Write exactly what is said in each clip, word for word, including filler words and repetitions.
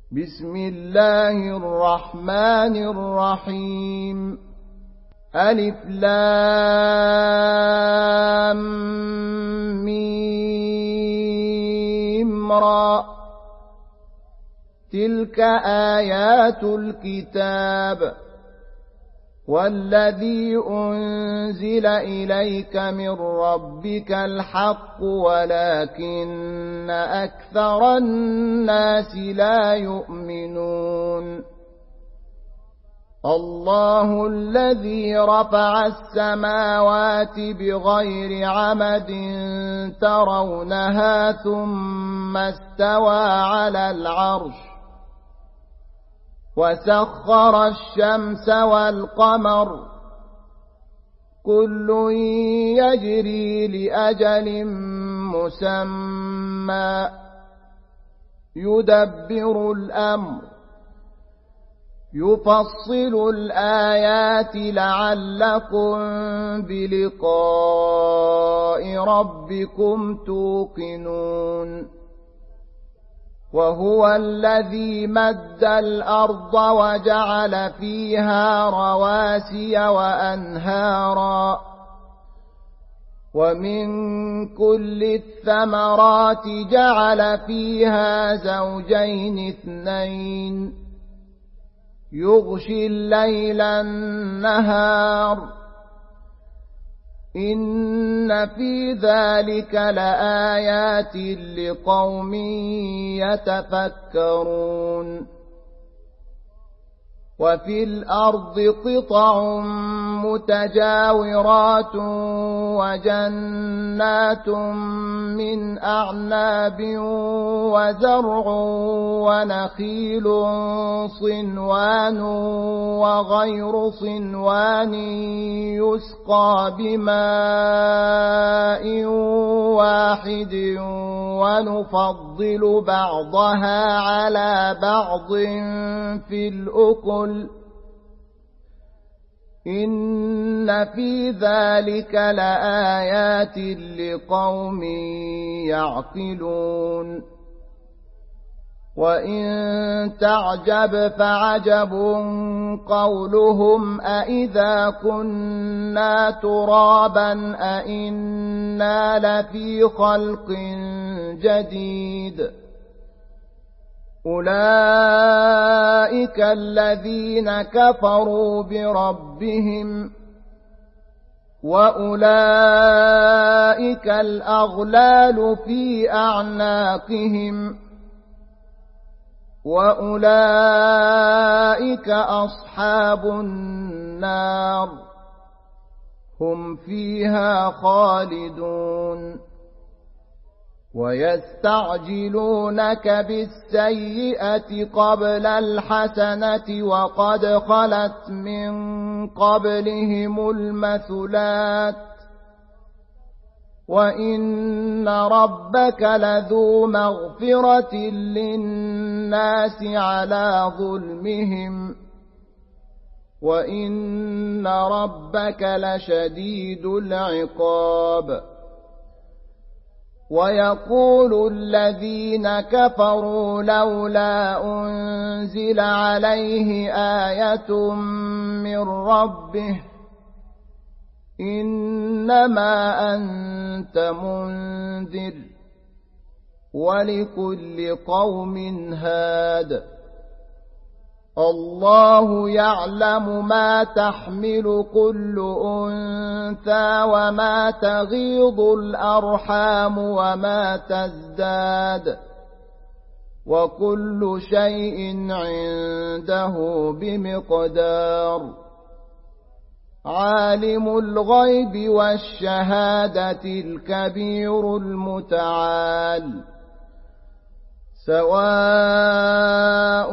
بسم الله الرحمن الرحيم ألف لام ميم را تلك آيات الكتاب والذي أنزل إليك من ربك الحق ولكن أكثر الناس لا يؤمنون الله الذي رفع السماوات بغير عمد ترونها ثم استوى على العرش وسخر الشمس والقمر كل يجري لأجل مسمى يدبر الأمر يفصل الآيات لعلكم بلقاء ربكم توقنون وهو الذي مد الأرض وجعل فيها رواسي وأنهارا ومن كل الثمرات جعل فيها زوجين اثنين يغشي الليل النهار إن في ذلك لآيات لقوم يتفكرون وفي الأرض قطع متجاورات وجنات من أعناب وزرع ونخيل صنوان وغير صنوان يسقى بماء واحد ونفضل بعضها على بعض في الأكل إن في ذلك لآيات لقوم يعقلون وإن تعجب فعجب قولهم أإذا كنا ترابا أإنا لفي خلق جديد أولئك الذين كفروا بربهم وأولئك الأغلال في أعناقهم وأولئك أصحاب النار هم فيها خالدون ويستعجلونك بالسيئة قبل الحسنة وقد خلت من قبلهم المثلات وإن ربك لذو مغفرة للناس على ظلمهم وإن ربك لشديد العقاب ويقول الذين كفروا لولا أنزل عليه آية من ربه إنما أنت منذر ولكل قوم هاد الله يعلم ما تحمل كل أنثى وما تغيض الأرحام وما تزداد وكل شيء عنده بمقدار عالم الغيب والشهادة الكبير المتعال سواء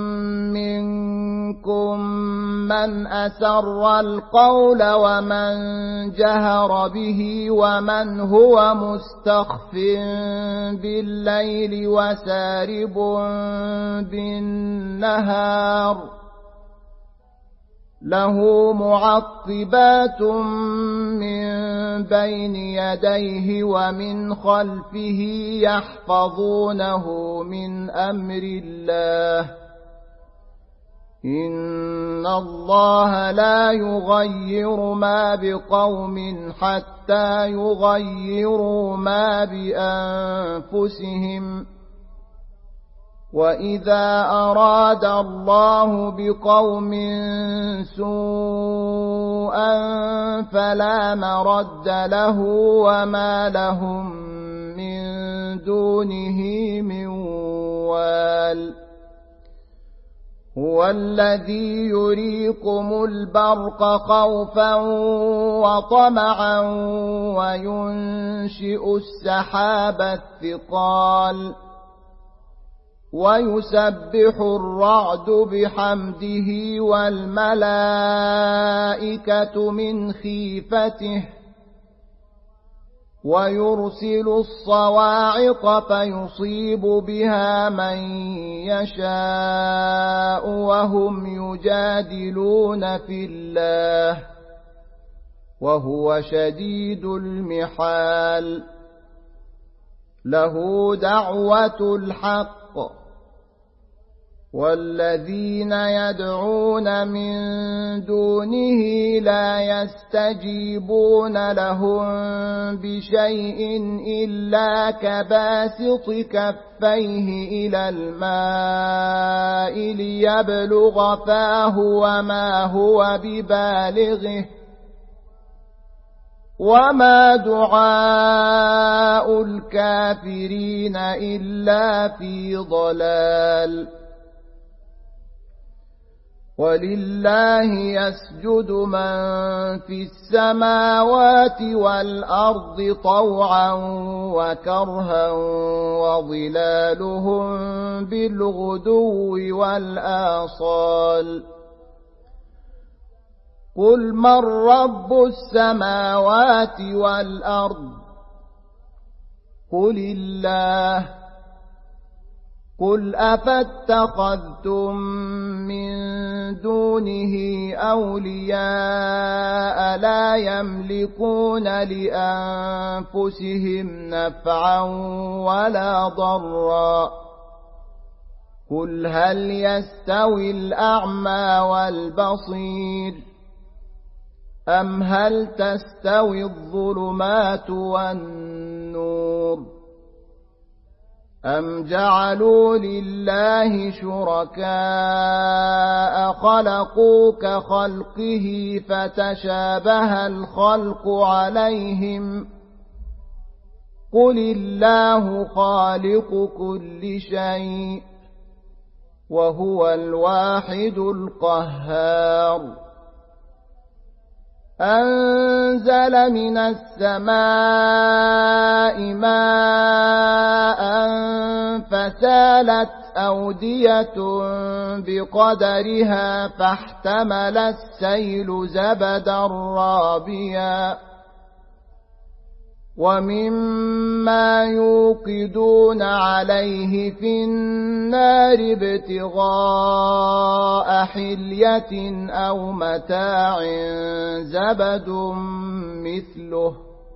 منكم من أسر القول ومن جهر به ومن هو مستخف بالليل وسارب بالنهار له معقبات من بين يديه ومن خلفه يحفظونه من أمر الله إن الله لا يغير ما بقوم حتى يغيروا ما بأنفسهم وإذا أراد الله بقوم سوءا فلا مرد له وما لهم من دونه من وال هو الذي يريكم البرق خوفا وطمعا وينشئ السحاب الثقال ويسبح الرعد بحمده والملائكة من خيفته ويرسل الصواعق فيصيب بها من يشاء وهم يجادلون في الله وهو شديد المحال له دعوة الحق والذين يدعون من دونه لا يستجيبون لهم بشيء إلا كباسط كفيه إلى الماء ليبلغ فاه وما هو ببالغه وما دعاء الكافرين إلا في ضلال ولله يسجد من في السماوات والأرض طوعا وكرها وظلالهم بالغدو والآصال قل من رب السماوات والأرض قل الله قل أفاتخذتم من دونه أولياء لا يملكون لأنفسهم نفعا ولا ضرا قل هل يستوي الأعمى والبصير أم هل تستوي الظلمات والنور أم جعلوا لله شركاء خلقوا كخلقه فتشابه الخلق عليهم قل الله خالق كل شيء وهو الواحد القهار أنزل من السماء ماء فسالت أودية بقدرها فاحتمل السيل زبدا رابيا ومما يوقدون عليه في النار ابتغاء حلية أو متاع زبد مثله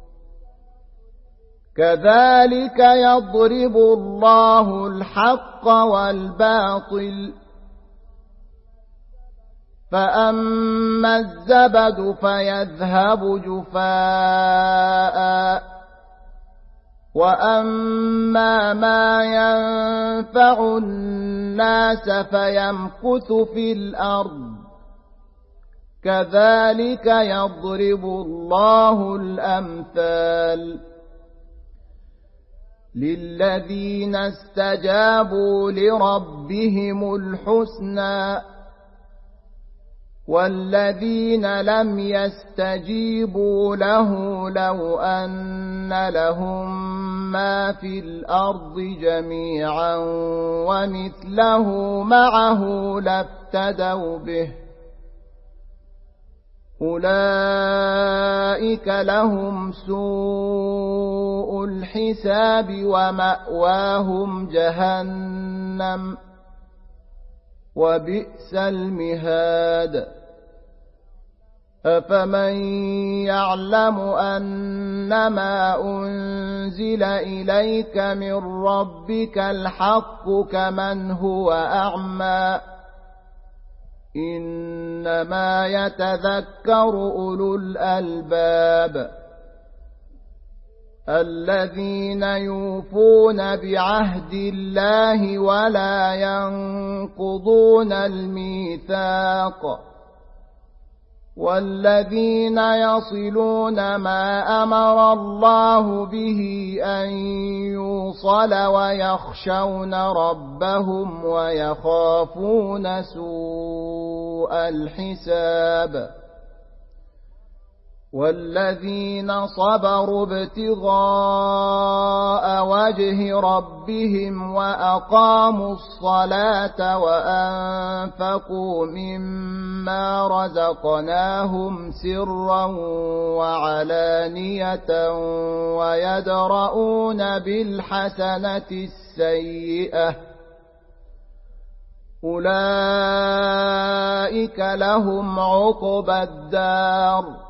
كذلك يضرب الله الحق والباطل فأما الزبد فيذهب جفاء وأما ما ينفع الناس فيمكث في الأرض كذلك يضرب الله الأمثال للذين استجابوا لربهم الحسنى والذين لم يستجيبوا له لو أن لهم ما في الأرض جميعا ومثله معه لافتدوا به أولئك لهم سوء الحساب ومأواهم جهنم وبئس المهاد أفمن يعلم أنما أنزل إليك من ربك الحق كمن هو أعمى إنما يتذكر أولو الألباب الذين يوفون بعهد الله ولا ينقضون الميثاق والذين يصلون ما أمر الله به أن يوصل ويخشون ربهم ويخافون سوء الحساب والذين صبروا ابتغاء وجه ربهم وأقاموا الصلاة وأنفقوا مما رزقناهم سرا وعلانية ويدرؤون بالحسنة السيئة أولئك لهم عقبى الدار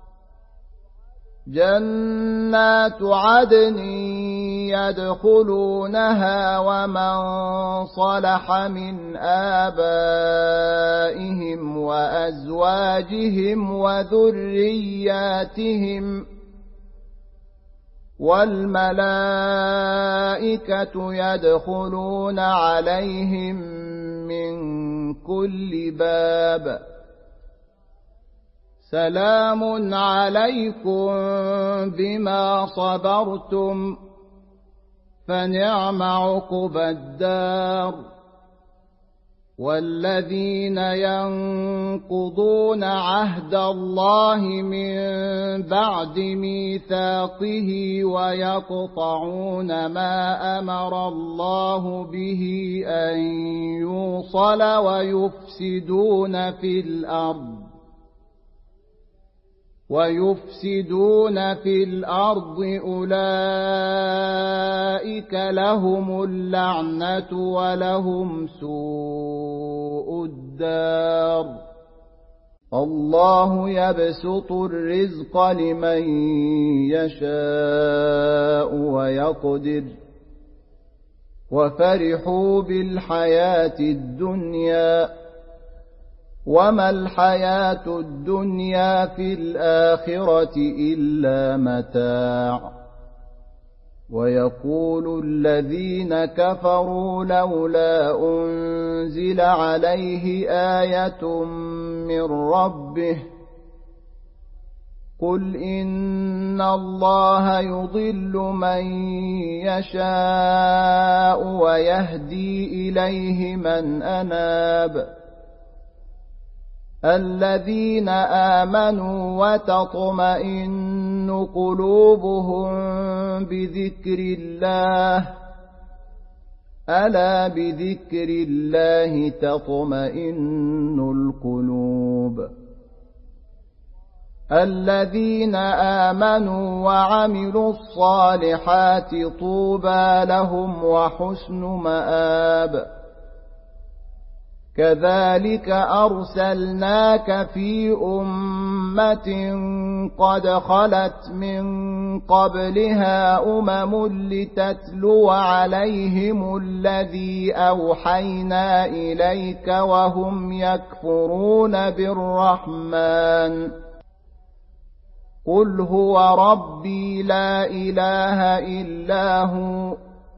جنات عدن يدخلونها ومن صلح من آبائهم وأزواجهم وذرياتهم والملائكة يدخلون عليهم من كل باب سلام عليكم بما صبرتم فنعم عقبى الدار والذين ينقضون عهد الله من بعد ميثاقه ويقطعون ما أمر الله به أن يوصل ويفسدون في الأرض ويفسدون في الأرض أولئك لهم اللعنة ولهم سوء الدار الله يبسط الرزق لمن يشاء ويقدر وفرحوا بالحياة الدنيا وما الحياة الدنيا في الآخرة إلا متاع ويقول الذين كفروا لولا أنزل عليه آية من ربه قل إن الله يضل من يشاء ويهدي إليه من أناب الذين آمنوا وتطمئن قلوبهم بذكر الله ألا بذكر الله تطمئن القلوب الذين آمنوا وعملوا الصالحات طوبى لهم وحسن مآب كذلك أرسلناك في أمة قد خلت من قبلها أمم لتتلو عليهم الذي أوحينا إليك وهم يكفرون بالرحمن قل هو ربي لا إله إلا هو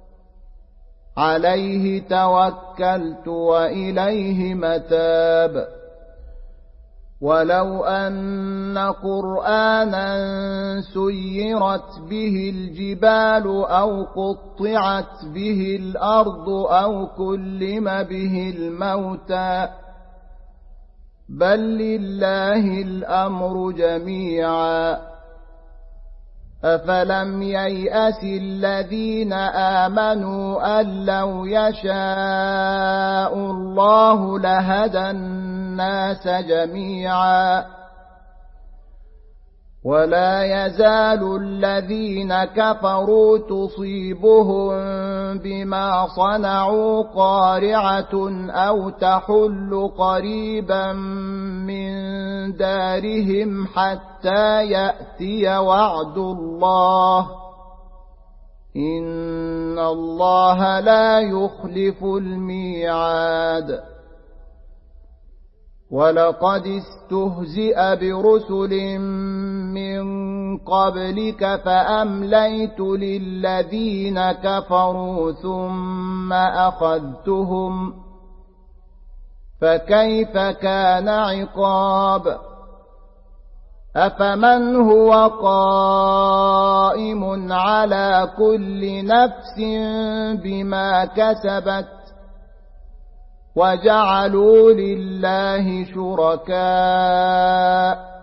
عليه توكلت وإليه متاب ولو أن قرآنا سيرت به الجبال أو قطعت به الأرض أو كلم به الموتى بل لله الأمر جميعا أفلم ييأس الذين آمنوا أن لو يشاء الله لهدى الناس جميعا ولا يزال الذين كفروا تصيبهم بما صنعوا قارعة أو تحل قريبا من دارهم حتى يأتي وعد الله إن الله لا يخلف الميعاد ولقد استهزئ برسل من قبلك فأمليت للذين كفروا ثم أخذتهم فكيف كان عقاب أفمن هو قائم على كل نفس بما كسبت وجعلوا لله شركاء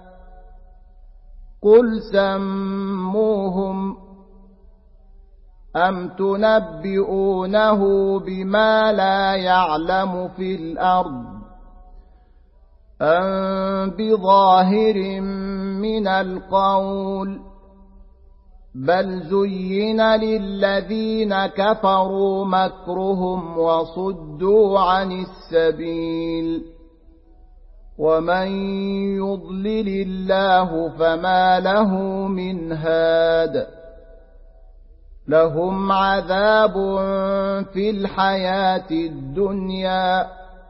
قل سموهم أم تنبئونه بما لا يعلم في الأرض أم بظاهر من القول بل زين للذين كفروا مكرهم وصدوا عن السبيل ومن يضلل الله فما له من هاد لهم عذاب في الحياة الدنيا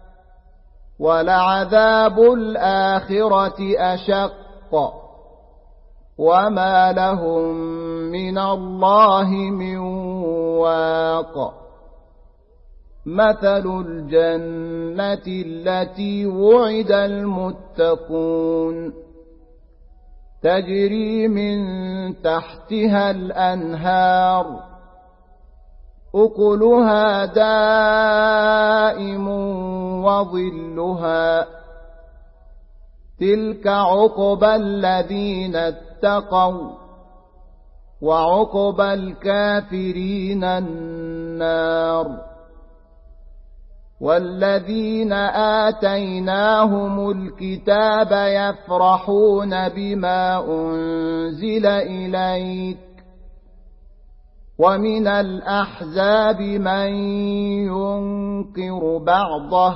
ولعذاب الآخرة أشق وما لهم من الله من واق مثل الجنة التي وعد المتقون تجري من تحتها الأنهار أكلها دائم وظلها تلك عقبى الذين اتقوا وعقبى الكافرين النار والذين آتيناهم الكتاب يفرحون بما أنزل إليك ومن الأحزاب من ينكر بعضه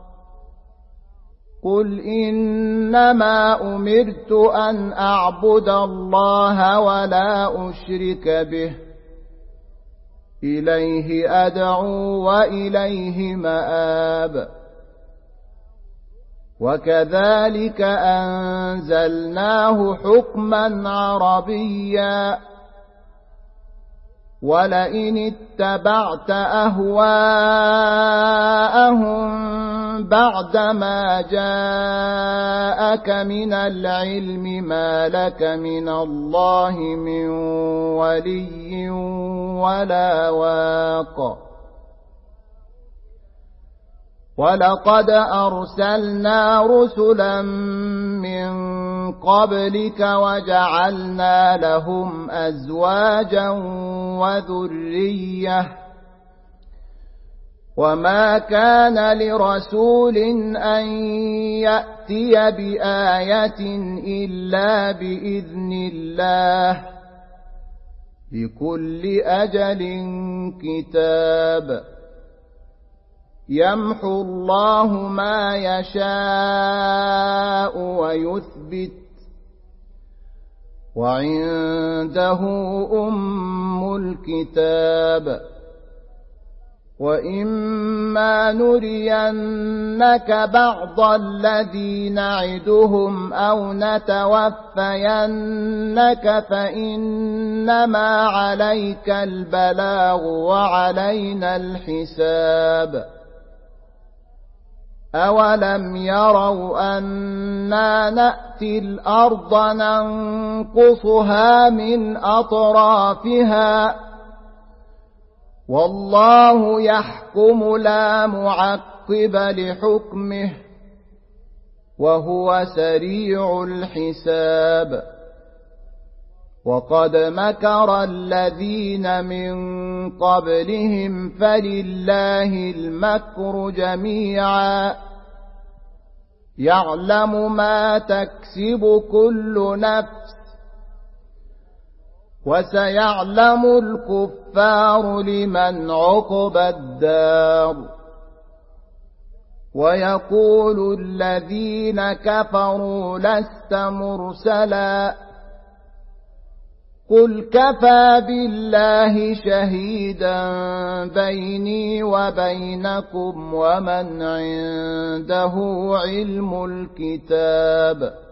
قل إنما أمرت أن أعبد الله ولا أشرك به إليه أدعو وإليه مآب وكذلك أنزلناه حكما عربيا ولئن اتبعت أهواءهم بعدما جاءك من العلم ما لك من الله من ولي ولا واق ولقد أرسلنا رسلا من قبلك وجعلنا لهم أزواجا وذرية وما كان لرسول أن يأتي بآية إلا بإذن الله لكل أجل كتاب يمحو الله ما يشاء ويثبت وعنده أم الكتاب وإما نرينك بعض الذي نعدهم أو نتوفينك فإنما عليك البلاغ وعلينا الحساب أولم يروا أنا نأتي الأرض ننقصها من أطرافها والله يحكم لا معقب لحكمه وهو سريع الحساب وقد مكر الذين من قبلهم فلله المكر جميعا يعلم ما تكسب كل نفس وسيعلم الكفار لمن عقبى الدار ويقول الذين كفروا لست مرسلا قل كفى بالله شهيدا بيني وبينكم ومن عنده علم الكتاب